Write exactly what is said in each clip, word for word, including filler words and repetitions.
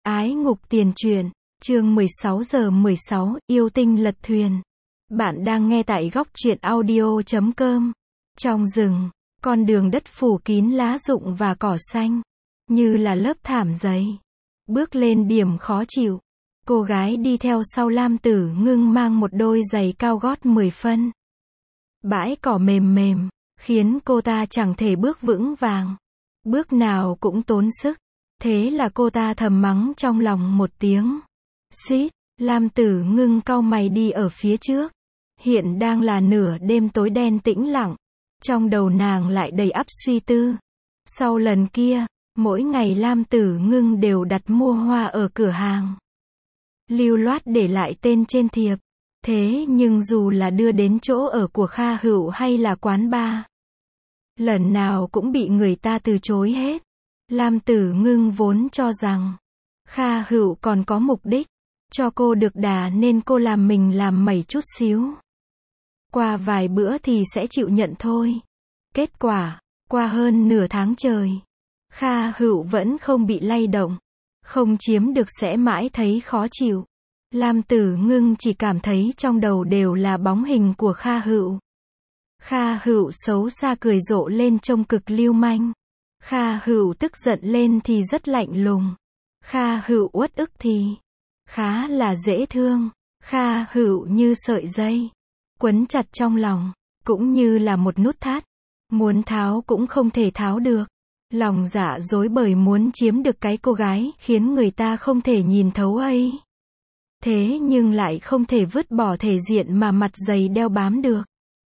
Ái ngục tiền truyện, chương mười sáu giờ mười sáu, yêu tinh lật thuyền. Bạn đang nghe tại góc truyện audio chấm com. Trong rừng, con đường đất phủ kín lá rụng và cỏ xanh, như là lớp thảm giấy. Bước lên điểm khó chịu. Cô gái đi theo sau Lam Tử Ngưng mang một đôi giày cao gót mười phân. Bãi cỏ mềm mềm, khiến cô ta chẳng thể bước vững vàng. Bước nào cũng tốn sức. Thế là cô ta thầm mắng trong lòng một tiếng. Xít, Lam Tử Ngưng cau mày đi ở phía trước. Hiện đang là nửa đêm tối đen tĩnh lặng. Trong đầu nàng lại đầy ắp suy tư. Sau lần kia, mỗi ngày Lam Tử Ngưng đều đặt mua hoa ở cửa hàng. Lưu loát để lại tên trên thiệp. Thế nhưng dù là đưa đến chỗ ở của Kha Hữu hay là quán bar, lần nào cũng bị người ta từ chối hết. Lam Tử Ngưng vốn cho rằng Kha Hữu còn có mục đích cho cô được đà nên cô làm mình làm mẩy chút xíu. Qua vài bữa thì sẽ chịu nhận thôi. Kết quả, qua hơn nửa tháng trời, Kha Hữu vẫn không bị lay động. Không chiếm được sẽ mãi thấy khó chịu. Lam Tử Ngưng chỉ cảm thấy trong đầu đều là bóng hình của Kha Hữu. Kha Hữu xấu xa cười rộ lên trông cực lưu manh. Kha Hữu tức giận lên thì rất lạnh lùng. Kha Hữu uất ức thì khá là dễ thương. Kha Hữu như sợi dây, quấn chặt trong lòng, cũng như là một nút thắt, muốn tháo cũng không thể tháo được. Lòng dạ dối bởi muốn chiếm được cái cô gái khiến người ta không thể nhìn thấu ấy. Thế nhưng lại không thể vứt bỏ thể diện mà mặt dày đeo bám được.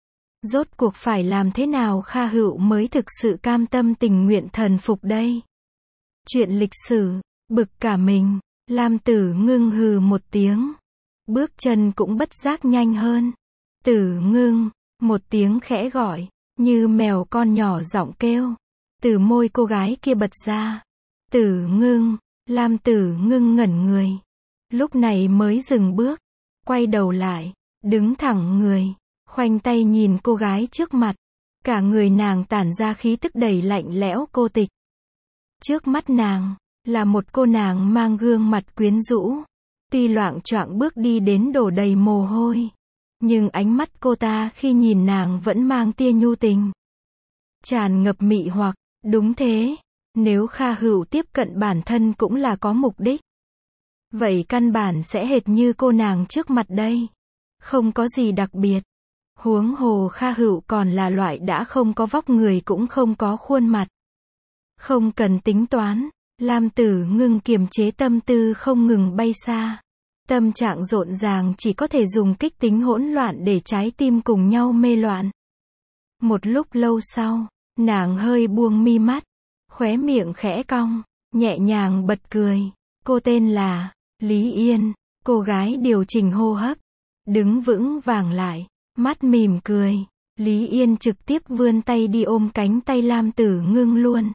Rốt cuộc phải làm thế nào Kha Hữu mới thực sự cam tâm tình nguyện thần phục đây? Chuyện lịch sử, bực cả mình, Lam Tử Ngưng hừ một tiếng. Bước chân cũng bất giác nhanh hơn. Tử Ngưng, một tiếng khẽ gọi, như mèo con nhỏ giọng kêu. Từ môi cô gái kia bật ra. Tử Ngưng, Lam Tử Ngưng ngẩn người. Lúc này mới dừng bước, quay đầu lại, đứng thẳng người, khoanh tay nhìn cô gái trước mặt. Cả người nàng tản ra khí tức đầy lạnh lẽo cô tịch. Trước mắt nàng, là một cô nàng mang gương mặt quyến rũ. Tuy loạng choạng bước đi đến đổ đầy mồ hôi, nhưng ánh mắt cô ta khi nhìn nàng vẫn mang tia nhu tình, tràn ngập mị hoặc. Đúng thế, nếu Kha Hữu tiếp cận bản thân cũng là có mục đích, vậy căn bản sẽ hệt như cô nàng trước mặt đây. Không có gì đặc biệt. Huống hồ Kha Hữu còn là loại đã không có vóc người cũng không có khuôn mặt. Không cần tính toán, Lam Tử Ngưng kiềm chế tâm tư không ngừng bay xa. Tâm trạng rộn ràng chỉ có thể dùng kích tính hỗn loạn để trái tim cùng nhau mê loạn. Một lúc lâu sau, nàng hơi buông mi mắt, khóe miệng khẽ cong, nhẹ nhàng bật cười. Cô tên là Lý Yên. Cô gái điều chỉnh hô hấp, đứng vững vàng lại, mắt mỉm cười. Lý Yên trực tiếp vươn tay đi ôm cánh tay Lam Tử Ngưng luôn.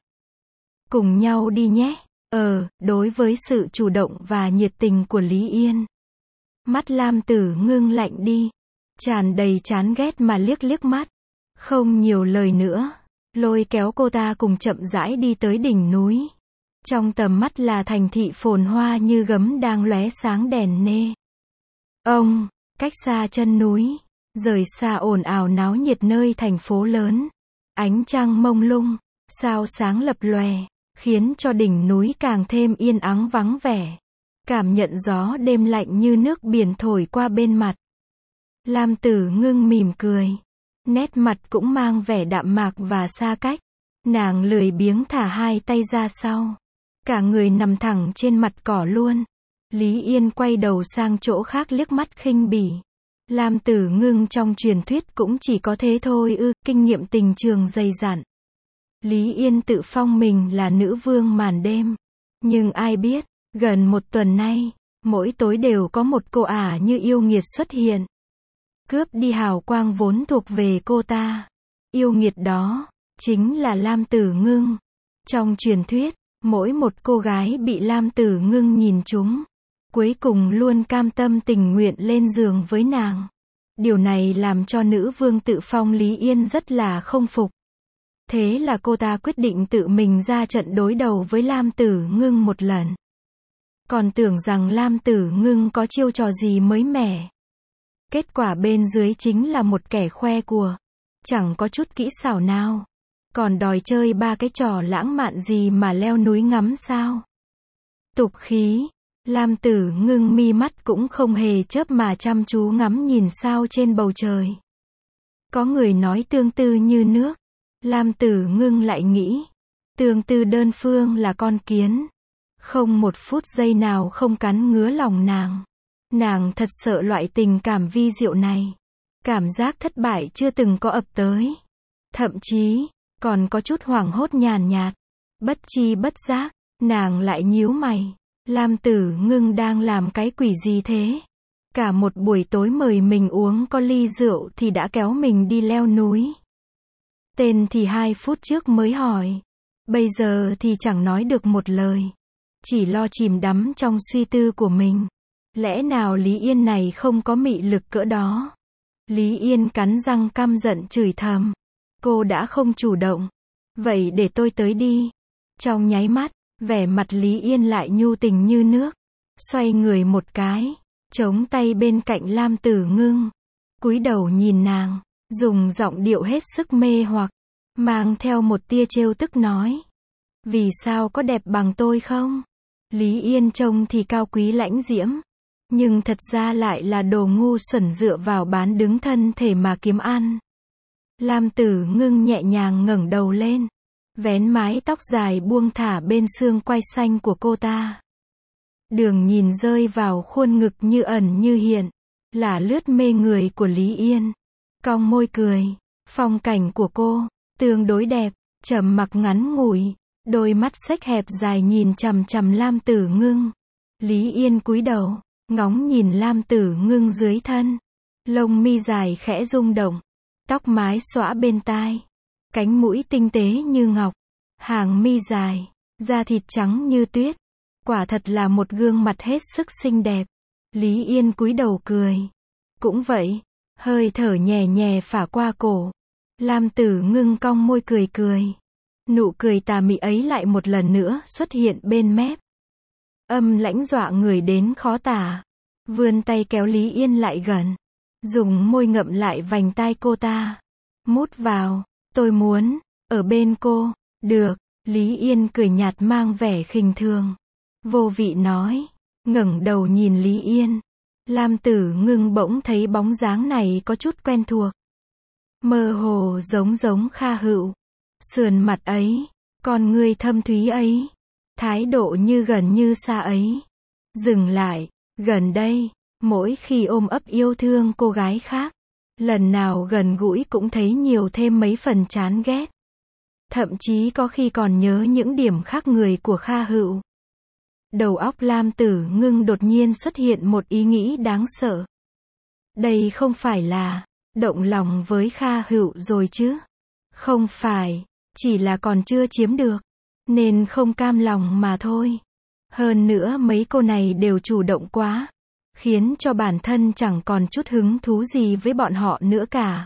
Cùng nhau đi nhé. Ờ, đối với sự chủ động và nhiệt tình của Lý Yên, mắt Lam Tử Ngưng lạnh đi, tràn đầy chán ghét mà liếc liếc mắt. Không nhiều lời nữa, lôi kéo cô ta cùng chậm rãi đi tới đỉnh núi. Trong tầm mắt là thành thị phồn hoa như gấm đang lóe sáng đèn nê. Ông, cách xa chân núi, rời xa ồn ào náo nhiệt nơi thành phố lớn. Ánh trăng mông lung, sao sáng lập lòe, khiến cho đỉnh núi càng thêm yên ắng vắng vẻ. Cảm nhận gió đêm lạnh như nước biển thổi qua bên mặt. Lam Tử Ngưng mỉm cười. Nét mặt cũng mang vẻ đạm mạc và xa cách. Nàng lười biếng thả hai tay ra sau. Cả người nằm thẳng trên mặt cỏ luôn. Lý Yên quay đầu sang chỗ khác liếc mắt khinh bỉ. Lam Tử Ngưng trong truyền thuyết cũng chỉ có thế thôi ư, kinh nghiệm tình trường dày dặn. Lý Yên tự phong mình là nữ vương màn đêm. Nhưng ai biết, gần một tuần nay, mỗi tối đều có một cô ả như yêu nghiệt xuất hiện. Cướp đi hào quang vốn thuộc về cô ta. Yêu nghiệt đó, chính là Lam Tử Ngưng. Trong truyền thuyết, mỗi một cô gái bị Lam Tử Ngưng nhìn trúng, cuối cùng luôn cam tâm tình nguyện lên giường với nàng. Điều này làm cho nữ vương tự phong Lý Yên rất là không phục. Thế là cô ta quyết định tự mình ra trận đối đầu với Lam Tử Ngưng một lần. Còn tưởng rằng Lam Tử Ngưng có chiêu trò gì mới mẻ. Kết quả bên dưới chính là một kẻ khoe của. Chẳng có chút kỹ xảo nào. Còn đòi chơi ba cái trò lãng mạn gì mà leo núi ngắm sao. Tục khí. Lam Tử Ngưng mi mắt cũng không hề chớp mà chăm chú ngắm nhìn sao trên bầu trời. Có người nói tương tư như nước. Lam Tử Ngưng lại nghĩ. Tương tư đơn phương là con kiến. Không một phút giây nào không cắn ngứa lòng nàng. Nàng thật sợ loại tình cảm vi diệu này. Cảm giác thất bại chưa từng có ập tới. Thậm chí, còn có chút hoảng hốt nhàn nhạt. Bất chi bất giác, nàng lại nhíu mày. Lam Tử Ngưng đang làm cái quỷ gì thế? Cả một buổi tối mời mình uống có ly rượu thì đã kéo mình đi leo núi. Tên thì hai phút trước mới hỏi. Bây giờ thì chẳng nói được một lời. Chỉ lo chìm đắm trong suy tư của mình. Lẽ nào Lý Yên này không có mị lực cỡ đó? Lý Yên cắn răng căm giận chửi thầm. Cô đã không chủ động. Vậy để tôi tới đi. Trong nháy mắt, vẻ mặt Lý Yên lại nhu tình như nước. Xoay người một cái, chống tay bên cạnh Lam Tử Ngưng. Cúi đầu nhìn nàng, dùng giọng điệu hết sức mê hoặc, mang theo một tia trêu tức nói. Vì sao có đẹp bằng tôi không? Lý Yên trông thì cao quý lãnh diễm. Nhưng thật ra lại là đồ ngu xuẩn dựa vào bán đứng thân thể mà kiếm ăn. Lam Tử Ngưng nhẹ nhàng ngẩng đầu lên. Vén mái tóc dài buông thả bên xương quai xanh của cô ta. Đường nhìn rơi vào khuôn ngực như ẩn như hiện. Là lướt mê người của Lý Yên. Cong môi cười. Phong cảnh của cô, tương đối đẹp, trầm mặc ngắn ngủi. Đôi mắt xếch hẹp dài nhìn chằm chằm Lam Tử Ngưng. Lý Yên cúi đầu, ngóng nhìn Lam Tử Ngưng dưới thân. Lông mi dài khẽ rung động. Tóc mái xõa bên tai. Cánh mũi tinh tế như ngọc. Hàng mi dài. Da thịt trắng như tuyết. Quả thật là một gương mặt hết sức xinh đẹp. Lý Yên cúi đầu cười. Cũng vậy. Hơi thở nhẹ nhẹ phả qua cổ. Lam Tử Ngưng cong môi cười cười. Nụ cười tà mị ấy lại một lần nữa xuất hiện bên mép. Âm lãnh dọa người đến khó tả. Vươn tay kéo Lý Yên lại gần. Dùng môi ngậm lại vành tai cô ta. Mút vào. Tôi muốn, ở bên cô. Được. Lý Yên cười nhạt mang vẻ khinh thường. Vô vị nói. Ngẩng đầu nhìn Lý Yên. Lam Tử Ngưng bỗng thấy bóng dáng này có chút quen thuộc. Mơ hồ giống giống Kha Hựu. Sườn mặt ấy. Con người thâm thúy ấy. Thái độ như gần như xa ấy. Dừng lại. Gần đây. Mỗi khi ôm ấp yêu thương cô gái khác. Lần nào gần gũi cũng thấy nhiều thêm mấy phần chán ghét. Thậm chí có khi còn nhớ những điểm khác người của Kha Hựu. Đầu óc Lam Tử Ngưng đột nhiên xuất hiện một ý nghĩ đáng sợ. Đây không phải là động lòng với Kha Hựu rồi chứ? Không phải, chỉ là còn chưa chiếm được, nên không cam lòng mà thôi. Hơn nữa mấy cô này đều chủ động quá, khiến cho bản thân chẳng còn chút hứng thú gì với bọn họ nữa cả.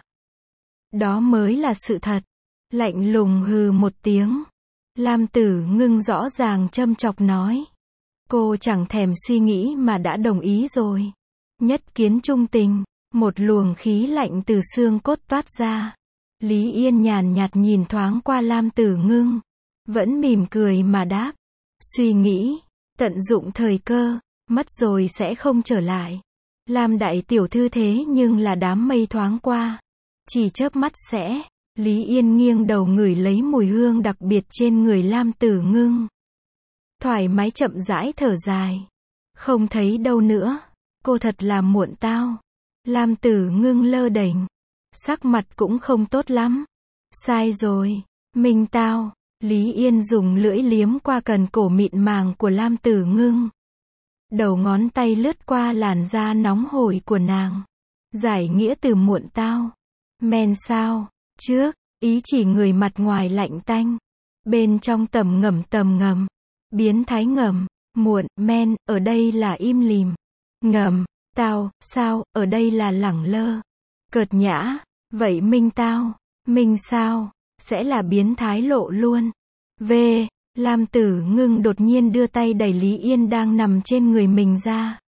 Đó mới là sự thật. Lạnh lùng hừ một tiếng. Lam Tử Ngưng rõ ràng châm chọc nói. Cô chẳng thèm suy nghĩ mà đã đồng ý rồi. Nhất kiến trung tình. Một luồng khí lạnh từ xương cốt toát ra. Lý Yên nhàn nhạt nhìn thoáng qua Lam Tử Ngưng. Vẫn mỉm cười mà đáp. Suy nghĩ. Tận dụng thời cơ. Mất rồi sẽ không trở lại. Lam đại tiểu thư thế nhưng là đám mây thoáng qua. Chỉ chớp mắt sẽ. Lý Yên nghiêng đầu ngửi lấy mùi hương đặc biệt trên người Lam Tử Ngưng. Thoải mái chậm rãi thở dài. Không thấy đâu nữa. Cô thật là muộn tao. Lam Tử Ngưng lơ đễnh. Sắc mặt cũng không tốt lắm. Sai rồi. Mình tao. Lý Yên dùng lưỡi liếm qua cần cổ mịn màng của Lam Tử Ngưng. Đầu ngón tay lướt qua làn da nóng hổi của nàng. Giải nghĩa từ muộn tao. Men sao? Trước, ý chỉ người mặt ngoài lạnh tanh. Bên trong tầm ngầm tầm ngầm. Biến thái ngầm. Muộn, men, ở đây là im lìm. Ngầm, tao, sao, ở đây là lẳng lơ. Cợt nhã, vậy minh tao, minh sao, sẽ là biến thái lộ luôn. V, Lam Tử Ngưng đột nhiên đưa tay đẩy Lý Yên đang nằm trên người mình ra.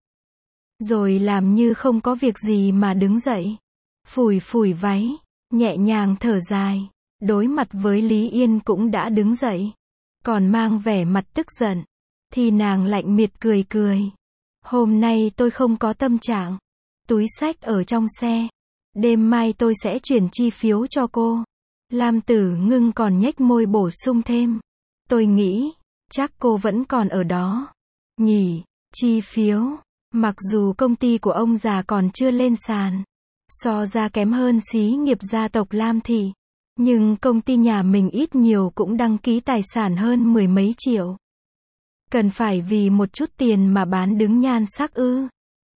Rồi làm như không có việc gì mà đứng dậy. Phủi phủi váy, nhẹ nhàng thở dài. Đối mặt với Lý Yên cũng đã đứng dậy. Còn mang vẻ mặt tức giận. Thì nàng lạnh miệt cười cười. Hôm nay tôi không có tâm trạng. Túi xách ở trong xe. Đêm mai tôi sẽ chuyển chi phiếu cho cô. Lam Tử Ngưng còn nhếch môi bổ sung thêm. Tôi nghĩ, chắc cô vẫn còn ở đó. Nhỉ, chi phiếu. Mặc dù công ty của ông già còn chưa lên sàn. So ra kém hơn xí nghiệp gia tộc Lam Thị. Nhưng công ty nhà mình ít nhiều cũng đăng ký tài sản hơn mười mấy triệu. Cần phải vì một chút tiền mà bán đứng nhan sắc ư?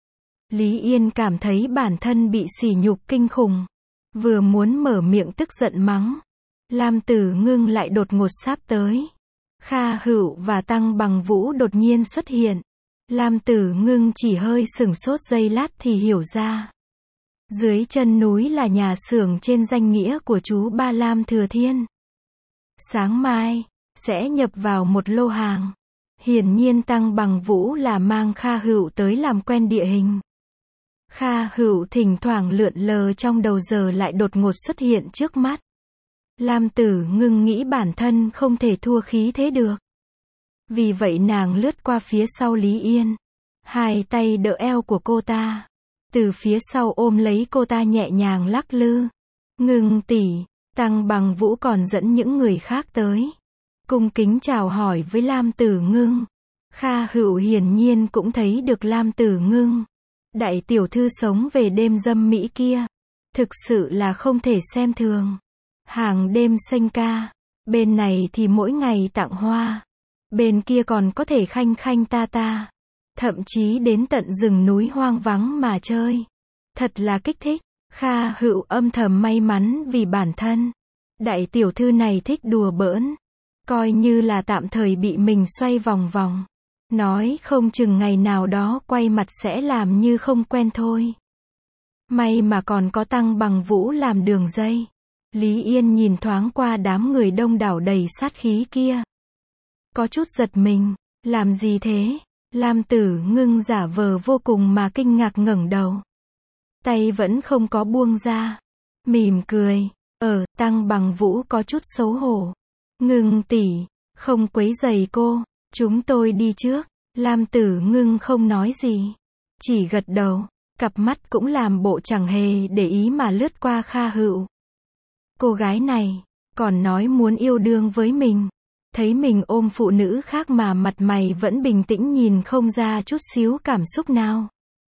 Lý Yên cảm thấy bản thân bị sỉ nhục kinh khủng. Vừa muốn mở miệng tức giận mắng. Lam Tử Ngưng lại đột ngột sáp tới. Kha Hữu và Tăng Bằng Vũ đột nhiên xuất hiện. Lam Tử Ngưng chỉ hơi sửng sốt giây lát thì hiểu ra. Dưới chân núi là nhà xưởng trên danh nghĩa của chú ba Lam Thừa Thiên. Sáng mai, sẽ nhập vào một lô hàng. Hiển nhiên Tăng Bằng Vũ là mang Kha Hữu tới làm quen địa hình. Kha Hữu thỉnh thoảng lượn lờ trong đầu giờ lại đột ngột xuất hiện trước mắt. Lam Tử Ngưng nghĩ bản thân không thể thua khí thế được. Vì vậy nàng lướt qua phía sau Lý Yên. Hai tay đỡ eo của cô ta. Từ phía sau ôm lấy cô ta nhẹ nhàng lắc lư. Ngưng tỷ, Tăng Bằng Vũ còn dẫn những người khác tới. Cung kính chào hỏi với Lam Tử Ngưng. Kha Hữu hiển nhiên cũng thấy được Lam Tử Ngưng. Đại tiểu thư sống về đêm dâm mỹ kia. Thực sự là không thể xem thường. Hàng đêm xanh ca. Bên này thì mỗi ngày tặng hoa. Bên kia còn có thể khanh khanh ta ta. Thậm chí đến tận rừng núi hoang vắng mà chơi. Thật là kích thích. Kha Hữu âm thầm may mắn vì bản thân. Đại tiểu thư này thích đùa bỡn. Coi như là tạm thời bị mình xoay vòng vòng. Nói không chừng ngày nào đó quay mặt sẽ làm như không quen thôi. May mà còn có Tăng Bằng Vũ làm đường dây. Lý Yên nhìn thoáng qua đám người đông đảo đầy sát khí kia. Có chút giật mình. Làm gì thế? Lam Tử Ngưng giả vờ vô cùng mà kinh ngạc ngẩng đầu. Tay vẫn không có buông ra. Mỉm cười. Ờ, Tăng Bằng Vũ có chút xấu hổ. Ngưng tỷ, không quấy rầy cô. Chúng tôi đi trước. Lam Tử Ngưng không nói gì. Chỉ gật đầu. Cặp mắt cũng làm bộ chẳng hề để ý mà lướt qua Kha Hữu. Cô gái này, còn nói muốn yêu đương với mình. Thấy mình ôm phụ nữ khác mà mặt mày vẫn bình tĩnh nhìn không ra chút xíu cảm xúc nào.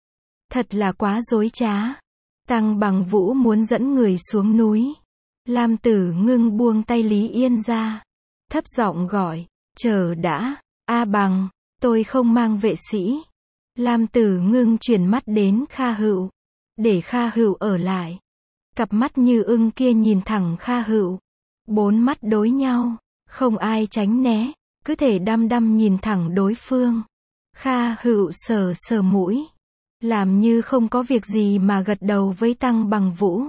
Thật là quá dối trá. Tăng Bằng Vũ muốn dẫn người xuống núi. Lam Tử Ngưng buông tay Lý Yên ra. Thấp giọng gọi, chờ đã, A Bằng, tôi không mang vệ sĩ. Lam Tử Ngưng chuyển mắt đến Kha Hữu. Để Kha Hữu ở lại. Cặp mắt như ưng kia nhìn thẳng Kha Hữu. Bốn mắt đối nhau. Không ai tránh né, cứ thể đăm đăm nhìn thẳng đối phương. Kha Hữu sờ sờ mũi. Làm như không có việc gì mà gật đầu với Tăng Bằng Vũ.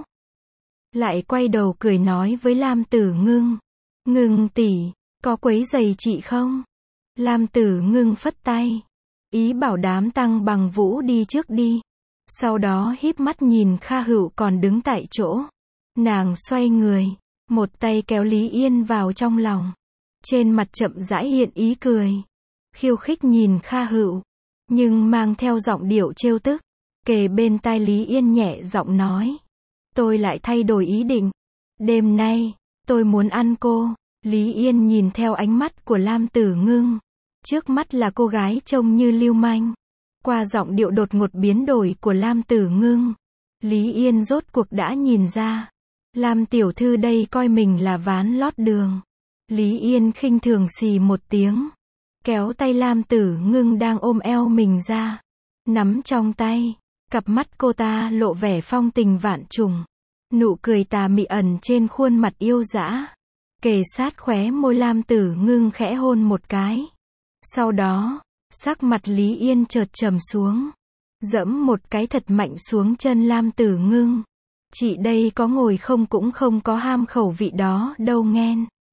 Lại quay đầu cười nói với Lam Tử Ngưng. Ngưng tỷ, có quấy rầy chị không? Lam Tử Ngưng phất tay. Ý bảo đám Tăng Bằng Vũ đi trước đi. Sau đó híp mắt nhìn Kha Hữu còn đứng tại chỗ. Nàng xoay người. Một tay kéo Lý Yên vào trong lòng. Trên mặt chậm rãi hiện ý cười. Khiêu khích nhìn Kha Hữu. Nhưng mang theo giọng điệu trêu tức. Kề bên tai Lý Yên nhẹ giọng nói. Tôi lại thay đổi ý định. Đêm nay, tôi muốn ăn cô. Lý Yên nhìn theo ánh mắt của Lam Tử Ngưng. Trước mắt là cô gái trông như lưu manh. Qua giọng điệu đột ngột biến đổi của Lam Tử Ngưng. Lý Yên rốt cuộc đã nhìn ra. Lam tiểu thư đây coi mình là ván lót đường. Lý Yên khinh thường xì một tiếng. Kéo tay Lam Tử Ngưng đang ôm eo mình ra. Nắm trong tay. Cặp mắt cô ta lộ vẻ phong tình vạn trùng. Nụ cười tà mị ẩn trên khuôn mặt yêu dã. Kề sát khóe môi Lam Tử Ngưng khẽ hôn một cái. Sau đó, sắc mặt Lý Yên chợt trầm xuống. Dẫm một cái thật mạnh xuống chân Lam Tử Ngưng. Chị đây có ngồi không cũng không có ham khẩu vị đó đâu nghen.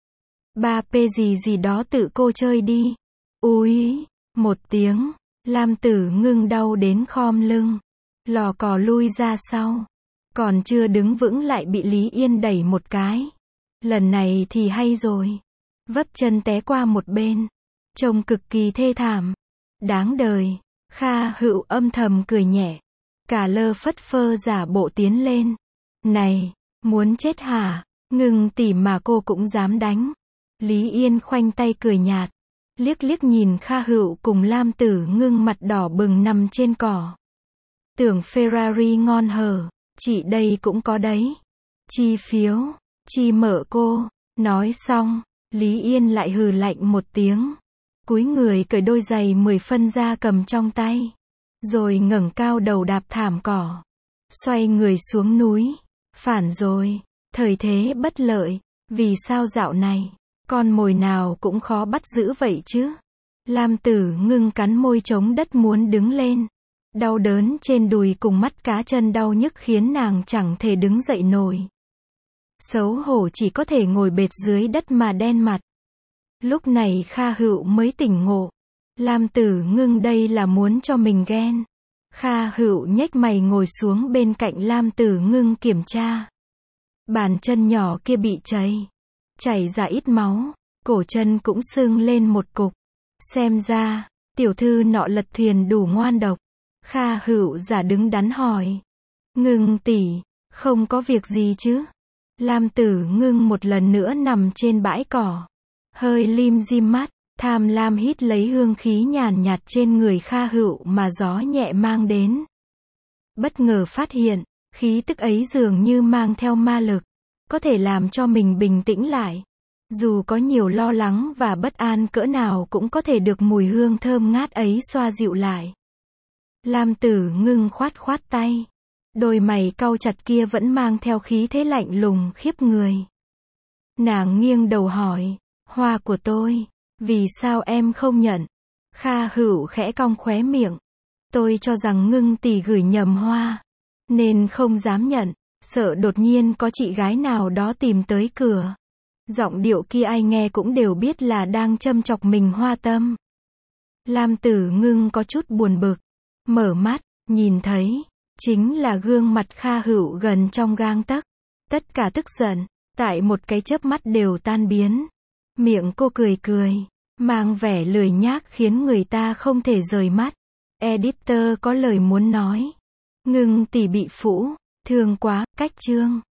ba p gì gì đó tự cô chơi đi. Úi, một tiếng, Lam Tử Ngưng đau đến khom lưng, lò cò lui ra sau. Còn chưa đứng vững lại bị Lý Yên đẩy một cái. Lần này thì hay rồi. Vấp chân té qua một bên. Trông cực kỳ thê thảm. Đáng đời. Kha Hữu âm thầm cười nhẹ. Cả lơ phất phơ giả bộ tiến lên. Này, muốn chết hả? Ngưng tỉ mà cô cũng dám đánh. Lý Yên khoanh tay cười nhạt. Liếc liếc nhìn Kha Hữu cùng Lam Tử Ngưng mặt đỏ bừng nằm trên cỏ. Tưởng Ferrari ngon hở. Chị đây cũng có đấy. Chi phiếu. Chi mở cô. Nói xong, Lý Yên lại hừ lạnh một tiếng. Cúi người cởi đôi giày mười phân ra cầm trong tay. Rồi ngẩng cao đầu đạp thảm cỏ. Xoay người xuống núi. Phản rồi. Thời thế bất lợi. Vì sao dạo này, con mồi nào cũng khó bắt giữ vậy chứ? Lam Tử Ngưng cắn môi chống đất muốn đứng lên. Đau đớn trên đùi cùng mắt cá chân đau nhức khiến nàng chẳng thể đứng dậy nổi. Xấu hổ chỉ có thể ngồi bệt dưới đất mà đen mặt. Lúc này Kha Hữu mới tỉnh ngộ. Lam Tử Ngưng đây là muốn cho mình ghen. Kha Hữu nhếch mày ngồi xuống bên cạnh Lam Tử Ngưng kiểm tra. Bàn chân nhỏ kia bị cháy. Chảy ra ít máu. Cổ chân cũng sưng lên một cục. Xem ra, tiểu thư nọ lật thuyền đủ ngoan độc. Kha Hữu giả đứng đắn hỏi. Ngưng tỷ, không có việc gì chứ? Lam Tử Ngưng một lần nữa nằm trên bãi cỏ. Hơi lim dim mắt, tham lam hít lấy hương khí nhàn nhạt trên người Kha Hữu mà gió nhẹ mang đến. Bất ngờ phát hiện, khí tức ấy dường như mang theo ma lực, có thể làm cho mình bình tĩnh lại. Dù có nhiều lo lắng và bất an cỡ nào cũng có thể được mùi hương thơm ngát ấy xoa dịu lại. Lam Tử Ngưng khoát khoát tay. Đôi mày cau chặt kia vẫn mang theo khí thế lạnh lùng khiếp người. Nàng nghiêng đầu hỏi, hoa của tôi, vì sao em không nhận? Kha Hữu khẽ cong khóe miệng. Tôi cho rằng Ngưng tỷ gửi nhầm hoa, nên không dám nhận, sợ đột nhiên có chị gái nào đó tìm tới cửa. Giọng điệu kia ai nghe cũng đều biết là đang châm chọc mình hoa tâm. Lam Tử Ngưng có chút buồn bực. Mở mắt, nhìn thấy, chính là gương mặt Kha Hữu gần trong gang tấc. Tất cả tức giận, tại một cái chớp mắt đều tan biến. Miệng cô cười cười, mang vẻ lười nhác khiến người ta không thể rời mắt. Editor có lời muốn nói. Ngưng tỷ bị phũ, thương quá, cách chương.